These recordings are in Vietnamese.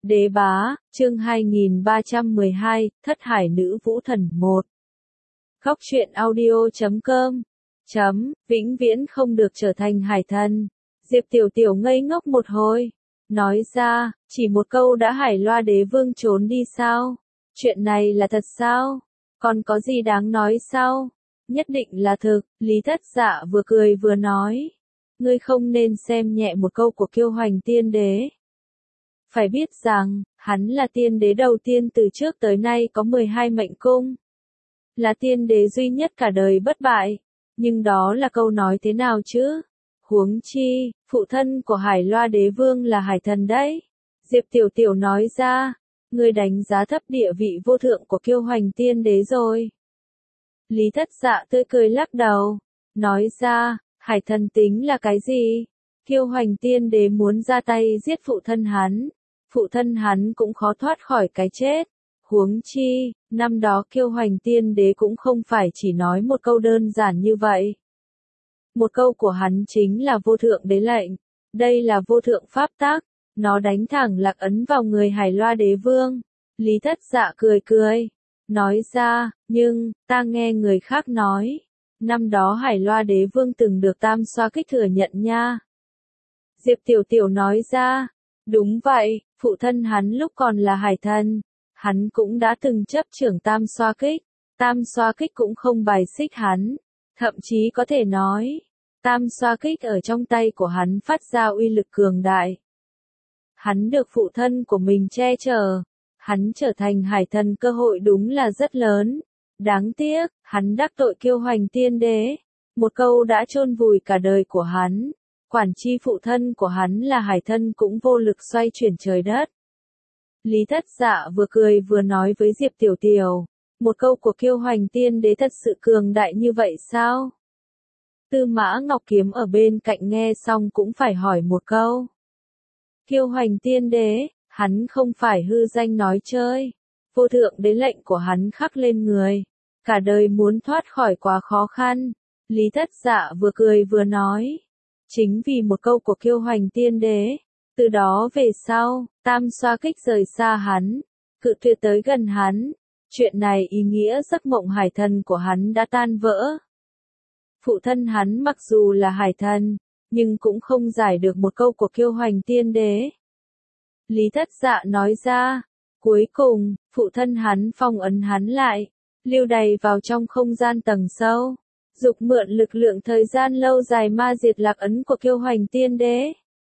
Đế bá, chương 2312, Thất Hải Nữ Vũ Thần 1. Góc truyện audio.com. Vĩnh viễn không được trở thành hải thần. Diệp Tiểu Tiểu ngây ngốc một hồi. Nói ra, chỉ một câu đã Hải Loa Đế Vương trốn đi sao? Chuyện này là thật sao? Còn có gì đáng nói sao? Nhất định là thực, Lý Thất Dạ vừa cười vừa nói. Ngươi không nên xem nhẹ một câu của Kiêu Hoành Tiên Đế. Phải biết rằng, hắn là tiên đế đầu tiên từ trước tới nay có 12 mệnh cung. Là tiên đế duy nhất cả đời bất bại. Nhưng đó là câu nói thế nào chứ? Huống chi, phụ thân của Hải Loa Đế Vương là hải thần đấy. Diệp Tiểu Tiểu nói ra, ngươi đánh giá thấp địa vị vô thượng của Kiêu Hoành Tiên Đế rồi. Lý Thất Dạ tươi cười lắc đầu, nói ra, hải thần tính là cái gì? Kiêu Hoành Tiên Đế muốn ra tay giết phụ thân hắn cũng khó thoát khỏi cái chết. Huống chi, năm đó Kiêu Hoành Tiên Đế cũng không phải chỉ nói một câu đơn giản như vậy. Một câu của hắn chính là vô thượng đế lệnh. Đây là vô thượng pháp tắc, nó đánh thẳng lạc ấn vào người Hải Loa Đế Vương. Lý Thất Dạ cười cười, nói ra, nhưng, ta nghe người khác nói, năm đó Hải Loa Đế Vương từng được Tam Xoa Kích thừa nhận nha. Diệp Tiểu Tiểu nói ra, đúng vậy, phụ thân hắn lúc còn là hải thần, hắn cũng đã từng chấp trưởng Tam Xoa Kích, Tam Xoa Kích cũng không bài xích hắn, thậm chí có thể nói, Tam Xoa Kích ở trong tay của hắn phát ra uy lực cường đại. Hắn được phụ thân của mình che chở, hắn trở thành hải thần cơ hội đúng là rất lớn. Đáng tiếc, hắn đắc tội Kiêu Hoành Tiên Đế, một câu đã chôn vùi cả đời của hắn. Quản chi phụ thân của hắn là hải thân cũng vô lực xoay chuyển trời đất. Lý Thất Dạ vừa cười vừa nói với Diệp Tiểu Tiểu, một câu của Kiêu Hoành Tiên Đế thật sự cường đại như vậy sao? Tư Mã Ngọc Kiếm ở bên cạnh nghe xong cũng phải hỏi một câu. Kiêu Hoành Tiên Đế, hắn không phải hư danh nói chơi. Vô thượng đế lệnh của hắn khắc lên người. Cả đời muốn thoát khỏi quá khó khăn. Lý Thất Dạ vừa cười vừa nói. Chính vì một câu của Kiêu Hoành Tiên Đế. Từ đó về sau, Tam Xoa Kích rời xa hắn. Cự tuyệt tới gần hắn. Chuyện này ý nghĩa giấc mộng hải thần của hắn đã tan vỡ. Phụ thân hắn mặc dù là hải thần, nhưng cũng không giải được một câu của Kiêu Hoành Tiên Đế. Lý Thất Dạ nói ra, cuối cùng, phụ thân hắn phong ấn hắn lại, lưu đày vào trong không gian tầng sâu, dục mượn lực lượng thời gian lâu dài ma diệt lạc ấn của Kiêu Hoành Tiên Đế.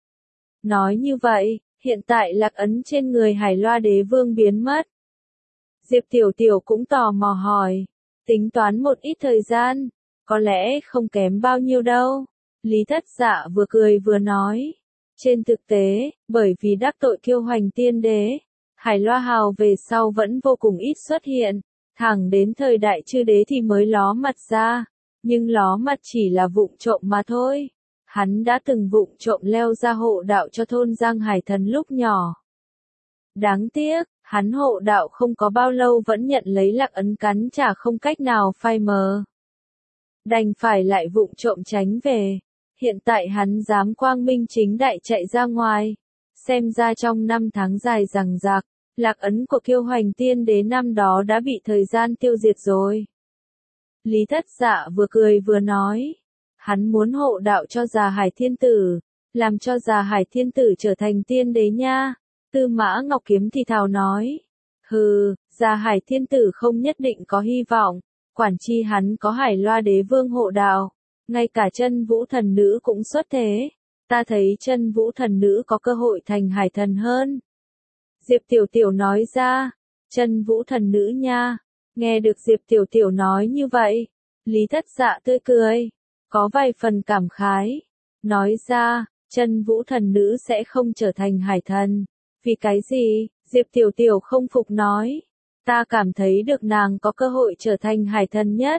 Nói như vậy, hiện tại lạc ấn trên người Hải Loa Đế Vương biến mất. Diệp Tiểu Tiểu cũng tò mò hỏi, tính toán một ít thời gian, có lẽ không kém bao nhiêu đâu. Lý Thất Dạ vừa cười vừa nói, trên thực tế, bởi vì đắc tội Kiêu Hoành Tiên Đế, Hải Loa Hào về sau vẫn vô cùng ít xuất hiện, thẳng đến thời đại Chư Đế thì mới ló mặt ra, nhưng ló mặt chỉ là vụng trộm mà thôi. Hắn đã từng vụng trộm leo ra hộ đạo cho thôn Giang Hải Thần lúc nhỏ. Đáng tiếc, hắn hộ đạo không có bao lâu vẫn nhận lấy lạc ấn cắn trả không cách nào phai mờ. Đành phải lại vụng trộm tránh về. Hiện tại hắn dám quang minh chính đại chạy ra ngoài. Xem ra trong 5 tháng dài dằng dặc, lạc ấn của Kiêu Hoành Tiên Đế năm đó đã bị thời gian tiêu diệt rồi. Lý Thất Dạ vừa cười vừa nói. Hắn muốn hộ đạo cho Già Hải Thiên Tử, làm cho Già Hải Thiên Tử trở thành tiên đế nha. Tư Mã Ngọc Kiếm thì thào nói. Hừ, Già Hải Thiên Tử không nhất định có hy vọng, quản chi hắn có Hải Loa Đế Vương hộ đạo. Ngay cả Chân Vũ Thần Nữ cũng xuất thế. Ta thấy Chân Vũ Thần Nữ có cơ hội thành hải thần hơn. Diệp Tiểu Tiểu nói ra. Chân Vũ Thần Nữ nha. Nghe được Diệp Tiểu Tiểu nói như vậy. Lý Thất Dạ tươi cười. Có vài phần cảm khái. Nói ra, Chân Vũ Thần Nữ sẽ không trở thành hải thần. Vì cái gì? Diệp Tiểu Tiểu không phục nói. Ta cảm thấy được nàng có cơ hội trở thành hải thần nhất.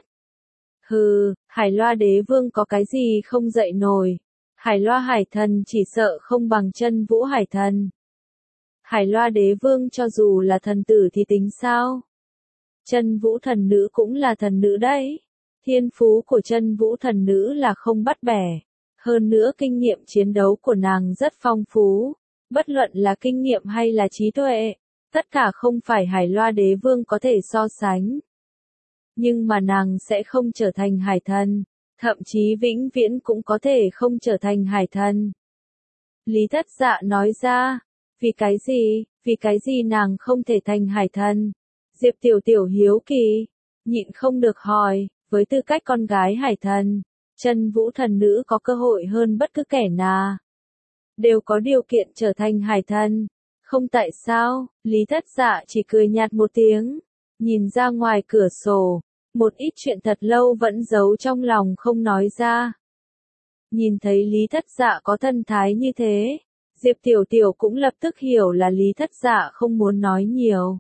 Hừ, Hải Loa Đế Vương có cái gì không dậy nổi. Hải Loa Hải Thần chỉ sợ không bằng Chân Vũ Hải Thần. Hải Loa Đế Vương cho dù là thần tử thì tính sao? Chân Vũ Thần Nữ cũng là thần nữ đấy. Thiên phú của Chân Vũ Thần Nữ là không bắt bẻ. Hơn nữa kinh nghiệm chiến đấu của nàng rất phong phú. Bất luận là kinh nghiệm hay là trí tuệ, tất cả không phải Hải Loa đế vương có thể so sánh. Nhưng mà nàng sẽ không trở thành hải thần, thậm chí vĩnh viễn cũng có thể không trở thành hải thần. Lý Thất Dạ nói ra, vì cái gì nàng không thể thành hải thần? Diệp Tiểu Tiểu hiếu kỳ, nhịn không được hỏi, với tư cách con gái hải thần, Chân Vũ thần nữ có cơ hội hơn bất cứ kẻ nào. Đều có điều kiện trở thành hải thần. Không tại sao, Lý Thất Dạ chỉ cười nhạt một tiếng, nhìn ra ngoài cửa sổ, một ít chuyện thật lâu vẫn giấu trong lòng không nói ra. Nhìn thấy Lý Thất Dạ có thân thái như thế, Diệp Tiểu Tiểu cũng lập tức hiểu là Lý Thất Dạ không muốn nói nhiều.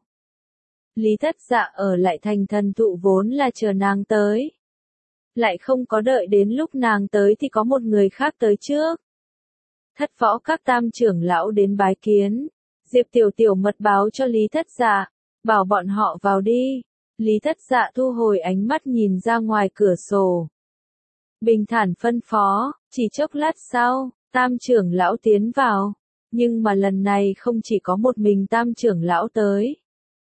Lý Thất Dạ ở lại thành thần thụ vốn là chờ nàng tới. Lại không có đợi đến lúc nàng tới thì có một người khác tới trước. Thất võ các tam trưởng lão đến bái kiến. Diệp Tiểu Tiểu mật báo cho Lý Thất Dạ, bảo bọn họ vào đi. Lý Thất Dạ thu hồi ánh mắt nhìn ra ngoài cửa sổ. Bình thản phân phó, chỉ chốc lát sau, tam trưởng lão tiến vào. Nhưng mà lần này không chỉ có một mình tam trưởng lão tới.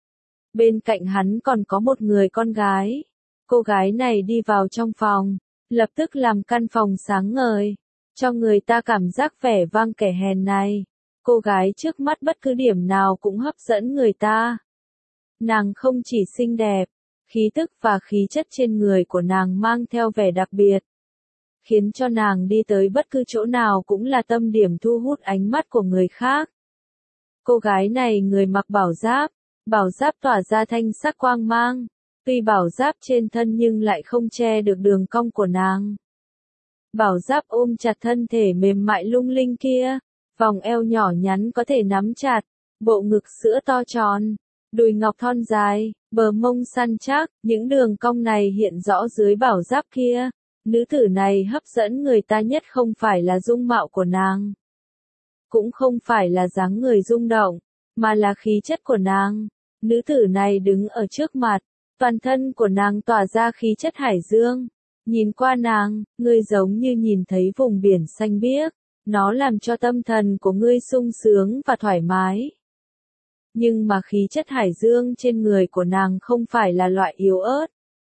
Bên cạnh hắn còn có một người con gái. Cô gái này đi vào trong phòng, lập tức làm căn phòng sáng ngời, cho người ta cảm giác vẻ vang kẻ hèn này. Cô gái trước mắt bất cứ điểm nào cũng hấp dẫn người ta. Nàng không chỉ xinh đẹp, khí tức và khí chất trên người của nàng mang theo vẻ đặc biệt, khiến cho nàng đi tới bất cứ chỗ nào cũng là tâm điểm thu hút ánh mắt của người khác. Cô gái này người mặc bảo giáp tỏa ra thanh sắc quang mang, tuy bảo giáp trên thân nhưng lại không che được đường cong của nàng. Bảo giáp ôm chặt thân thể mềm mại lung linh kia, vòng eo nhỏ nhắn có thể nắm chặt, bộ ngực sữa to tròn, đùi ngọc thon dài, bờ mông săn chắc, những đường cong này hiện rõ dưới bảo giáp kia. Nữ tử này hấp dẫn người ta nhất không phải là dung mạo của nàng, cũng không phải là dáng người rung động, mà là khí chất của nàng. Nữ tử này đứng ở trước mặt, toàn thân của nàng tỏa ra khí chất hải dương. Nhìn qua nàng, ngươi giống như nhìn thấy vùng biển xanh biếc, nó làm cho tâm thần của ngươi sung sướng và thoải mái. Nhưng mà khí chất hải dương trên người của nàng không phải là loại yếu ớt,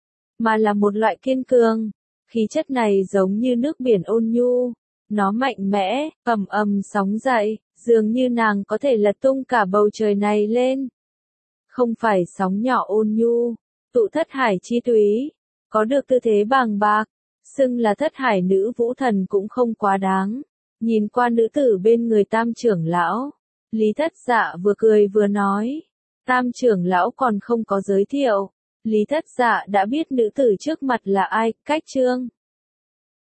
mà là một loại kiên cường. Khí chất này giống như nước biển ôn nhu, nó mạnh mẽ, ầm ầm sóng dậy, dường như nàng có thể lật tung cả bầu trời này lên. Không phải sóng nhỏ ôn nhu, tụ thất hải chi túy, có được tư thế bàng bạc, xưng là thất hải nữ vũ thần cũng không quá đáng. Nhìn qua nữ tử bên người tam trưởng lão, Lý Thất Dạ vừa cười vừa nói, tam trưởng lão còn không có giới thiệu. Lý Thất Dạ đã biết nữ tử trước mặt là ai, cách chương.